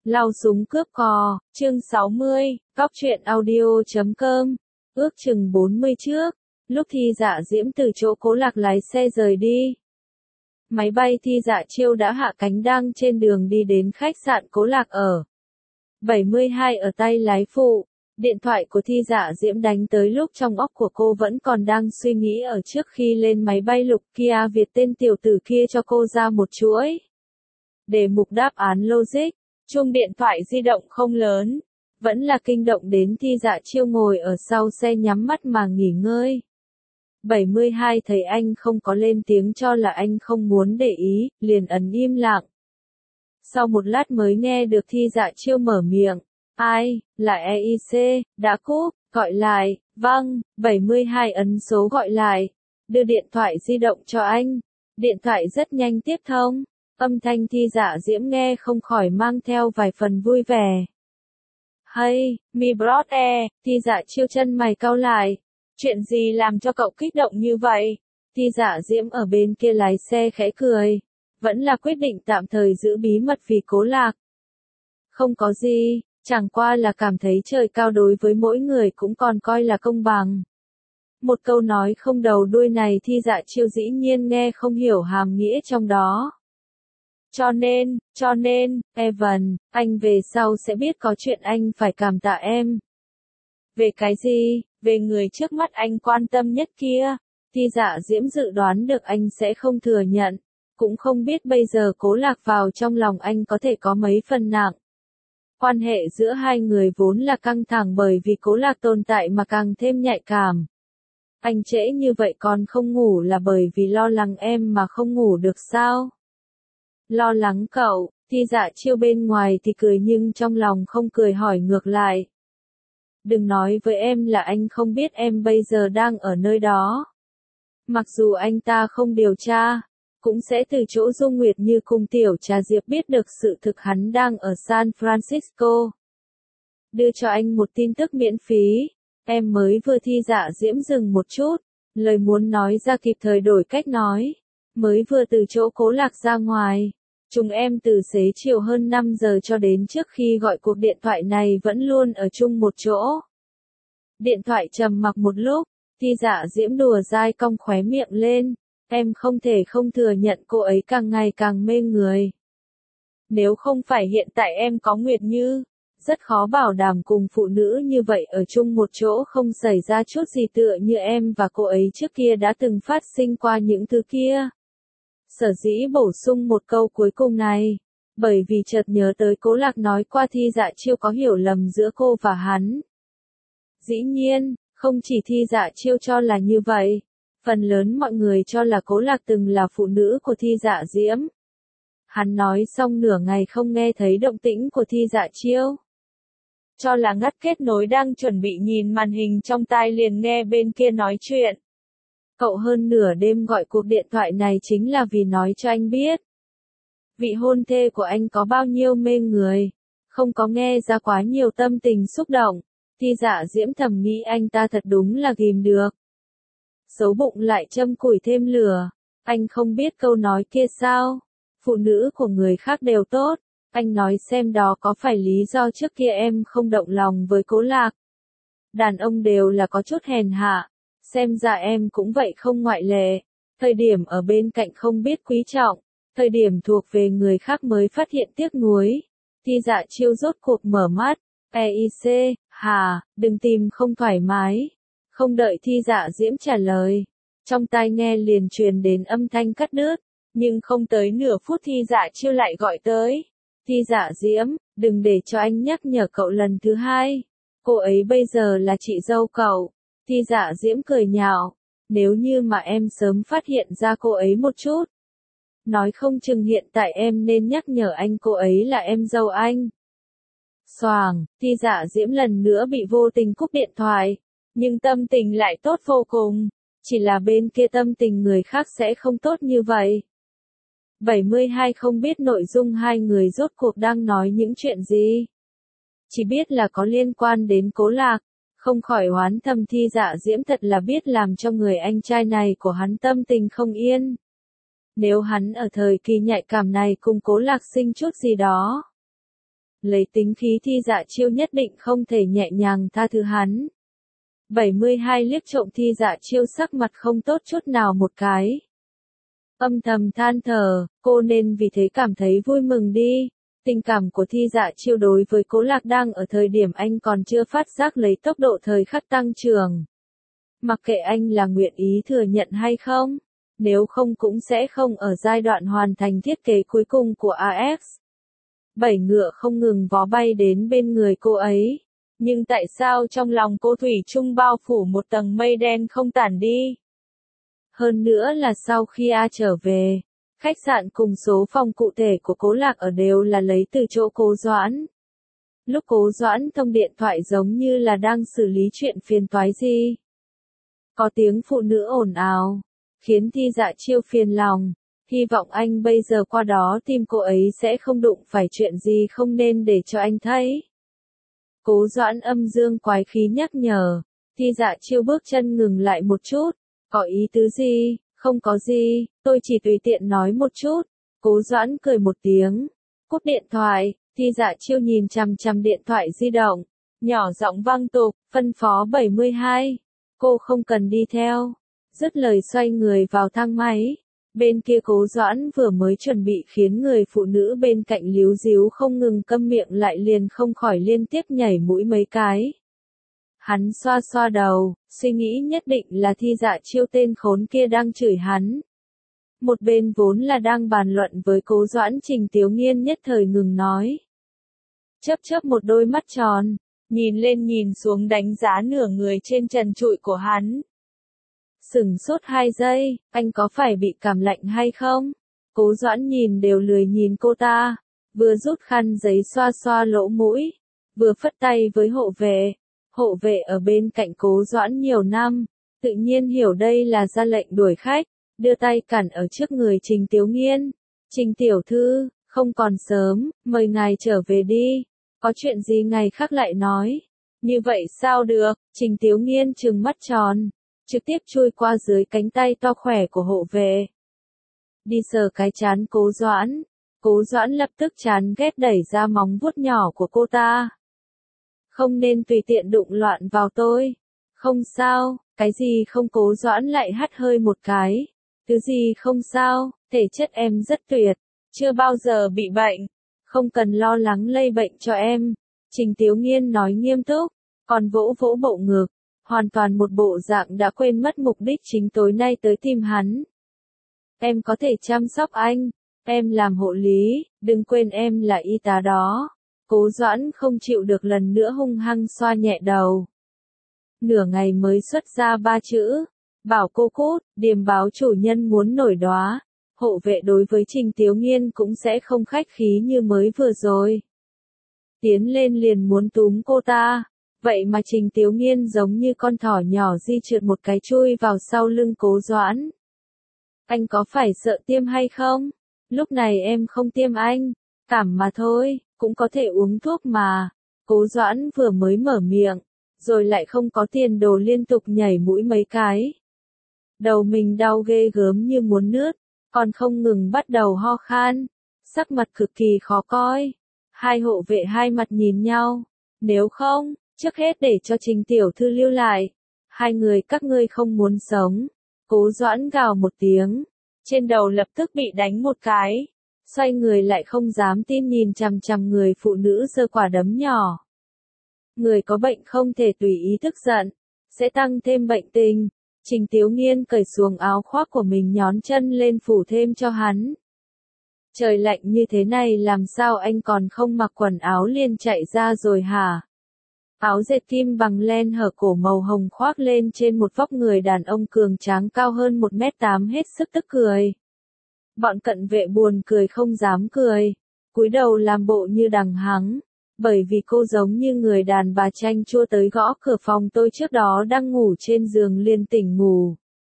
Lao súng cướp cò, chương 60, góc truyện audio.com, ước chừng 40 trước, lúc Thi Dạ Diễm từ chỗ Cố Lạc lái xe rời đi. Máy bay Thi Dạ Chiêu đã hạ cánh đang trên đường đi đến khách sạn Cố Lạc ở 72 ở tay lái phụ. Điện thoại của Thi Dạ Diễm đánh tới lúc trong óc của cô vẫn còn đang suy nghĩ ở trước khi lên máy bay Lục Kia Việt tên tiểu tử kia cho cô ra một chuỗi đề mục đáp án logic. Chuông điện thoại di động không lớn, vẫn là kinh động đến Thi Dạ Chiêu ngồi ở sau xe nhắm mắt mà nghỉ ngơi. 72 thấy anh không có lên tiếng cho là anh không muốn để ý, liền ấn im lặng. Sau một lát mới nghe được Thi Dạ Chiêu mở miệng, ai, là EIC, đã cúp, gọi lại, vâng, 72 ấn số gọi lại, đưa điện thoại di động cho anh, điện thoại rất nhanh tiếp thông. Âm thanh Thi Dạ Diễm nghe không khỏi mang theo vài phần vui vẻ. Hay, mi brother, Thi Dạ Chiêu chân mày cau lại. Chuyện gì làm cho cậu kích động như vậy? Thi Dạ Diễm ở bên kia lái xe khẽ cười. Vẫn là quyết định tạm thời giữ bí mật vì Cố Lạc. Không có gì, chẳng qua là cảm thấy trời cao đối với mỗi người cũng còn coi là công bằng. Một câu nói không đầu đuôi này Thi Dạ Chiêu dĩ nhiên nghe không hiểu hàm nghĩa trong đó. Cho nên, Evan, anh về sau sẽ biết có chuyện anh phải cảm tạ em. Về cái gì? Về người trước mắt anh quan tâm nhất kia. Thi Dạ Diễm dự đoán được anh sẽ không thừa nhận, cũng không biết bây giờ Cố Lạc vào trong lòng anh có thể có mấy phần nặng. Quan hệ giữa hai người vốn là căng thẳng bởi vì Cố Lạc tồn tại mà càng thêm nhạy cảm. Anh trễ như vậy còn không ngủ là bởi vì lo lắng em mà không ngủ được sao? Lo lắng cậu, Thi Dạ Chiêu bên ngoài thì cười nhưng trong lòng không cười hỏi ngược lại. Đừng nói với em là anh không biết em bây giờ đang ở nơi đó. Mặc dù anh ta không điều tra, cũng sẽ từ chỗ Dung Nguyệt Như cùng Tiểu Trà Diệp biết được sự thực hắn đang ở San Francisco. Đưa cho anh một tin tức miễn phí, em mới vừa Thi Dạ Diễm dừng một chút, lời muốn nói ra kịp thời đổi cách nói. Mới vừa từ chỗ Cố Lạc ra ngoài. Chúng em từ xế chiều hơn 5 giờ cho đến trước khi gọi cuộc điện thoại này vẫn luôn ở chung một chỗ. Điện thoại trầm mặc một lúc, Thi Dạ Diễm đùa dai cong khóe miệng lên, em không thể không thừa nhận cô ấy càng ngày càng mê người. Nếu không phải hiện tại em có Nguyệt Như, rất khó bảo đảm cùng phụ nữ như vậy ở chung một chỗ không xảy ra chút gì tựa như em và cô ấy trước kia đã từng phát sinh qua những thứ kia. Sở dĩ bổ sung một câu cuối cùng này, bởi vì chợt nhớ tới Cố Lạc nói qua Thi Dạ Chiêu có hiểu lầm giữa cô và hắn. Dĩ nhiên, không chỉ Thi Dạ Chiêu cho là như vậy, phần lớn mọi người cho là Cố Lạc từng là phụ nữ của Thi Dạ Diễm. Hắn nói xong nửa ngày không nghe thấy động tĩnh của Thi Dạ Chiêu. Cho là ngắt kết nối đang chuẩn bị nhìn màn hình trong tai liền nghe bên kia nói chuyện. Cậu hơn nửa đêm gọi cuộc điện thoại này chính là vì nói cho anh biết. Vị hôn thê của anh có bao nhiêu mê người, không có nghe ra quá nhiều tâm tình xúc động. Thi Dạ Diễm thầm nghĩ anh ta thật đúng là ghim được. Xấu bụng lại châm củi thêm lửa, anh không biết câu nói kia sao, phụ nữ của người khác đều tốt, anh nói xem đó có phải lý do trước kia em không động lòng với Cố Lạc. Đàn ông đều là có chút hèn hạ. Xem ra em cũng vậy không ngoại lệ, thời điểm ở bên cạnh không biết quý trọng, thời điểm thuộc về người khác mới phát hiện tiếc nuối. Thi Dạ Chiêu rốt cuộc mở mắt, EIC, hà, đừng tìm không thoải mái. Không đợi Thi Dạ Diễm trả lời, trong tai nghe liền truyền đến âm thanh cắt đứt, nhưng không tới nửa phút Thi Dạ Chiêu lại gọi tới. Thi Dạ Diễm, đừng để cho anh nhắc nhở cậu lần thứ hai, cô ấy bây giờ là chị dâu cậu. Thi Dạ Diễm cười nhạo, nếu như mà em sớm phát hiện ra cô ấy một chút. Nói không chừng hiện tại em nên nhắc nhở anh cô ấy là em dâu anh. Xoàng, Thi Dạ Diễm lần nữa bị vô tình cúp điện thoại, nhưng tâm tình lại tốt vô cùng, chỉ là bên kia tâm tình người khác sẽ không tốt như vậy. 72 không biết nội dung hai người rốt cuộc đang nói những chuyện gì. Chỉ biết là có liên quan đến Cố Lạc. Không khỏi oán thầm Thi Dạ Diễm thật là biết làm cho người anh trai này của hắn tâm tình không yên. Nếu hắn ở thời kỳ nhạy cảm này cùng Cố Lạc sinh chút gì đó, lấy tính khí Thi Dạ Chiêu nhất định không thể nhẹ nhàng tha thứ hắn. 72 liếc trộm Thi Dạ Chiêu sắc mặt không tốt chút nào một cái. Âm thầm than thở, cô nên vì thế cảm thấy vui mừng đi. Tình cảm của Thi Dạ Chiêu đối với Cố Lạc đang ở thời điểm anh còn chưa phát giác lấy tốc độ thời khắc tăng trưởng. Mặc kệ anh là nguyện ý thừa nhận hay không, nếu không cũng sẽ không ở giai đoạn hoàn thành thiết kế cuối cùng của AX. 7 ngựa không ngừng vó bay đến bên người cô ấy. Nhưng tại sao trong lòng cô thủy chung bao phủ một tầng mây đen không tản đi? Hơn nữa là sau khi A trở về, khách sạn cùng số phòng cụ thể của Cố Lạc ở đều là lấy từ chỗ Cố Doãn. Lúc Cố Doãn thông điện thoại giống như là đang xử lý chuyện phiền toái gì. Có tiếng phụ nữ ồn ào, khiến Thi Dạ Chiêu phiền lòng, hy vọng anh bây giờ qua đó tìm cô ấy sẽ không đụng phải chuyện gì không nên để cho anh thấy. Cố Doãn âm dương quái khí nhắc nhở, Thi Dạ Chiêu bước chân ngừng lại một chút, có ý tứ gì, không có gì, tôi chỉ tùy tiện nói một chút. Cố Doãn cười một tiếng, cúp điện thoại, Thi Dạ Chiêu nhìn chằm chằm điện thoại di động, nhỏ giọng vang tục, phân phó 72, cô không cần đi theo. Dứt lời xoay người vào thang máy. Bên kia Cố Doãn vừa mới chuẩn bị khiến người phụ nữ bên cạnh líu díu không ngừng câm miệng lại liền không khỏi liên tiếp nhảy mũi mấy cái. Hắn xoa xoa đầu, suy nghĩ nhất định là Thi Dạ Chiêu tên khốn kia đang chửi hắn. Một bên vốn là đang bàn luận với Cố Doãn Trình Tiếu Nghiên nhất thời ngừng nói. Chớp chớp một đôi mắt tròn, nhìn lên nhìn xuống đánh giá nửa người trên trần trụi của hắn. Sửng sốt 2 giây, anh có phải bị cảm lạnh hay không? Cố Doãn nhìn đều lười nhìn cô ta, vừa rút khăn giấy xoa xoa lỗ mũi, vừa phất tay với hộ vệ. Hộ vệ ở bên cạnh Cố Doãn nhiều năm, tự nhiên hiểu đây là ra lệnh đuổi khách, đưa tay cản ở trước người Trình Tiếu Nghiên. Trình tiểu thư, không còn sớm, mời ngài trở về đi, có chuyện gì ngày khác lại nói. Như vậy sao được? Trình Tiếu Nghiên trừng mắt tròn, trực tiếp chui qua dưới cánh tay to khỏe của hộ vệ. Đi sờ cái trán Cố Doãn. Cố Doãn lập tức chán ghét đẩy ra móng vuốt nhỏ của cô ta. Không nên tùy tiện đụng loạn vào tôi. Không sao, cái gì không? Cố Doãn lại hắt hơi một cái. Thứ gì không sao, thể chất em rất tuyệt, chưa bao giờ bị bệnh, không cần lo lắng lây bệnh cho em. Trình Tiếu Nghiên nói nghiêm túc, còn vỗ vỗ bộ ngực, hoàn toàn một bộ dạng đã quên mất mục đích chính tối nay tới tìm hắn. Em có thể chăm sóc anh, em làm hộ lý, đừng quên em là y tá đó. Cố Doãn không chịu được lần nữa hung hăng xoa nhẹ đầu. Nửa ngày mới xuất ra 3 chữ, bảo cô cút, điềm báo chủ nhân muốn nổi đóa. Hộ vệ đối với Trình Tiếu Nghiên cũng sẽ không khách khí như mới vừa rồi. Tiến lên liền muốn túm cô ta, vậy mà Trình Tiếu Nghiên giống như con thỏ nhỏ di trượt một cái chui vào sau lưng Cố Doãn. Anh có phải sợ tiêm hay không? Lúc này em không tiêm anh, cảm mà thôi, cũng có thể uống thuốc mà. Cố Doãn vừa mới mở miệng, rồi lại không có tiền đồ liên tục nhảy mũi mấy cái. Đầu mình đau ghê gớm như muốn nứt, còn không ngừng bắt đầu ho khan, sắc mặt cực kỳ khó coi. Hai hộ vệ hai mặt nhìn nhau, nếu không, trước hết để cho Trình tiểu thư lưu lại. Hai người các ngươi không muốn sống. Cố Doãn gào một tiếng, trên đầu lập tức bị đánh một cái, xoay người lại không dám tin nhìn chằm chằm người phụ nữ giơ quả đấm nhỏ. Người có bệnh không thể tùy ý tức giận, sẽ tăng thêm bệnh tình. Trình Tiếu Nghiên cởi xuồng áo khoác của mình nhón chân lên phủ thêm cho hắn. Trời lạnh như thế này làm sao anh còn không mặc quần áo liền chạy ra rồi hả? Áo dệt kim bằng len hở cổ màu hồng khoác lên trên một vóc người đàn ông cường tráng cao hơn 1m8 hết sức tức cười. Bọn cận vệ buồn cười không dám cười, cúi đầu làm bộ như đằng hắng, bởi vì cô giống như người đàn bà chanh chua tới gõ cửa phòng tôi trước đó đang ngủ trên giường liền tỉnh ngủ.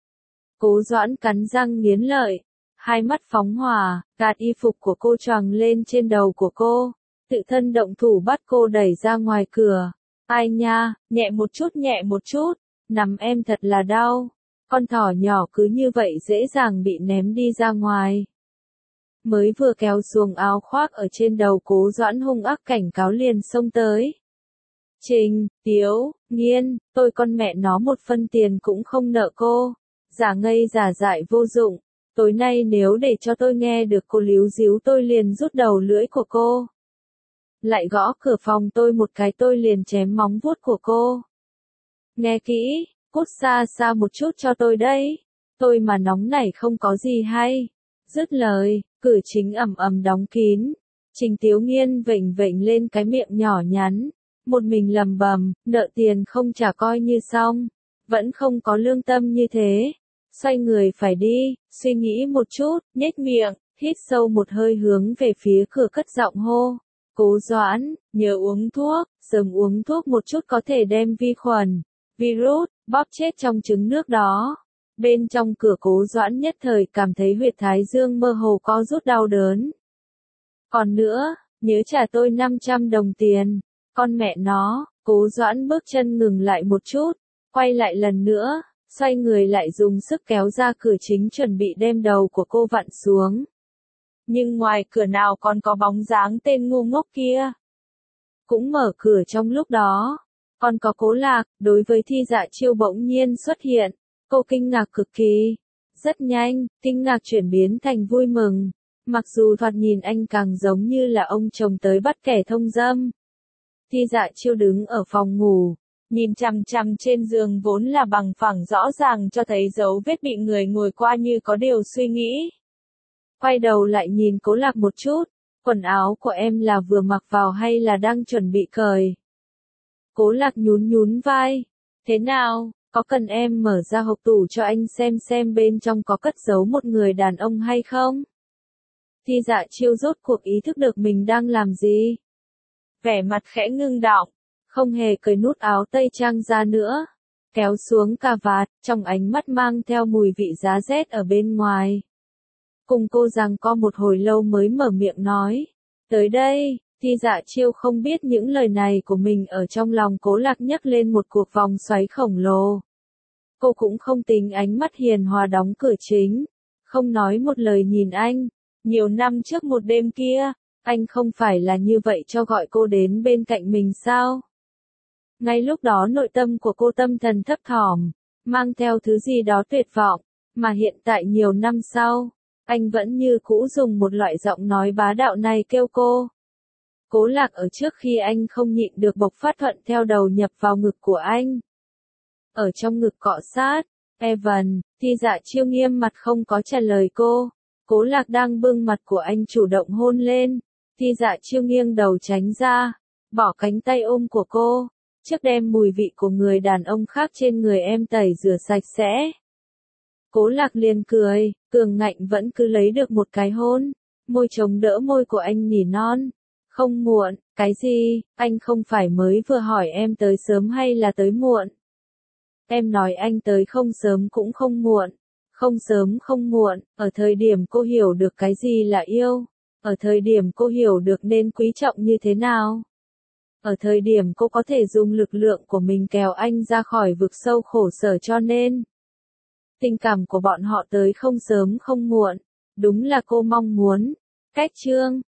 Cố Doãn cắn răng nghiến lợi, hai mắt phóng hỏa, gạt y phục của cô choàng lên trên đầu của cô, tự thân động thủ bắt cô đẩy ra ngoài cửa. Ai nha, nhẹ một chút, nằm em thật là đau. Con thỏ nhỏ cứ như vậy dễ dàng bị ném đi ra ngoài. mới vừa kéo xuồng áo khoác ở trên đầu Cố Doãn hung ác cảnh cáo liền xông tới. Trình, Tiếu, Nghiên, tôi con mẹ nó một phân tiền cũng không nợ cô. Giả ngây giả dại vô dụng. Tối nay nếu để cho tôi nghe được cô líu díu tôi liền rút đầu lưỡi của cô. Lại gõ cửa phòng tôi một cái tôi liền chém móng vuốt của cô. Nghe kỹ, cút xa xa một chút cho tôi đấy. Tôi mà nóng nảy không có gì hay. Dứt lời, cửa chính ầm ầm đóng kín. Trình Tiếu Nghiên vểnh vểnh lên cái miệng nhỏ nhắn. Một mình lầm bầm, nợ tiền không trả coi như xong. Vẫn không có lương tâm như thế. Xoay người phải đi, suy nghĩ một chút, nhếch miệng, hít sâu một hơi hướng về phía cửa cất giọng hô. Cố Doãn, nhớ uống thuốc, sớm uống thuốc một chút có thể đem vi khuẩn, virus, bóp chết trong trứng nước đó. Bên trong cửa Cố Doãn nhất thời cảm thấy huyệt thái dương mơ hồ co rút đau đớn. Còn nữa, nhớ trả tôi 500 đồng tiền. Con mẹ nó, Cố Doãn bước chân ngừng lại một chút, quay lại lần nữa, xoay người lại dùng sức kéo ra cửa chính chuẩn bị đem đầu của cô vặn xuống. Nhưng ngoài cửa nào còn có bóng dáng tên ngu ngốc kia. Cũng mở cửa trong lúc đó, còn có Cố Lạc, đối với Thi Dạ Chiêu bỗng nhiên xuất hiện, cô kinh ngạc cực kỳ. Rất nhanh, kinh ngạc chuyển biến thành vui mừng, mặc dù thoạt nhìn anh càng giống như là ông chồng tới bắt kẻ thông dâm. Thi Dạ Chiêu đứng ở phòng ngủ, nhìn chằm chằm trên giường vốn là bằng phẳng rõ ràng cho thấy dấu vết bị người ngồi qua như có điều suy nghĩ. Quay đầu lại nhìn Cố Lạc một chút, quần áo của em là vừa mặc vào hay là đang chuẩn bị cởi? Cố Lạc nhún nhún vai, thế nào, có cần em mở ra hộp tủ cho anh xem bên trong có cất giấu một người đàn ông hay không? Thi Dạ Chiêu rốt cuộc ý thức được mình đang làm gì. Vẻ mặt khẽ ngưng đọng, không hề cởi nút áo tây trang ra nữa, kéo xuống cà vạt, trong ánh mắt mang theo mùi vị giá rét ở bên ngoài. Cùng cô rằng co một hồi lâu mới mở miệng nói, tới đây. Thi Dạ Chiêu không biết những lời này của mình ở trong lòng Cố Lạc nhấc lên một cuộc vòng xoáy khổng lồ. Cô cũng không tính ánh mắt hiền hòa đóng cửa chính, không nói một lời nhìn anh. Nhiều năm trước một đêm kia, anh không phải là như vậy cho gọi cô đến bên cạnh mình sao? Ngay lúc đó nội tâm của cô tâm thần thấp thỏm, mang theo thứ gì đó tuyệt vọng, mà hiện tại nhiều năm sau, anh vẫn như cũ dùng một loại giọng nói bá đạo này kêu cô. Cố Lạc ở trước khi anh không nhịn được bộc phát thuận theo đầu nhập vào ngực của anh. Ở trong ngực cọ sát, Evan, Thi Dạ Chiêu nghiêm mặt không có trả lời cô. Cố Lạc đang bưng mặt của anh chủ động hôn lên. Thi Dạ Chiêu nghiêng đầu tránh ra, bỏ cánh tay ôm của cô, trước đem mùi vị của người đàn ông khác trên người em tẩy rửa sạch sẽ. Cố Lạc liền cười, cường ngạnh vẫn cứ lấy được một cái hôn, môi chống đỡ môi của anh nỉ non. Không muộn, cái gì, anh không phải mới vừa hỏi em tới sớm hay là tới muộn. Em nói anh tới không sớm cũng không muộn, không sớm không muộn, ở thời điểm cô hiểu được cái gì là yêu, ở thời điểm cô hiểu được nên quý trọng như thế nào. Ở thời điểm cô có thể dùng lực lượng của mình kéo anh ra khỏi vực sâu khổ sở cho nên. Tình cảm của bọn họ tới không sớm không muộn, đúng là cô mong muốn. Cách chương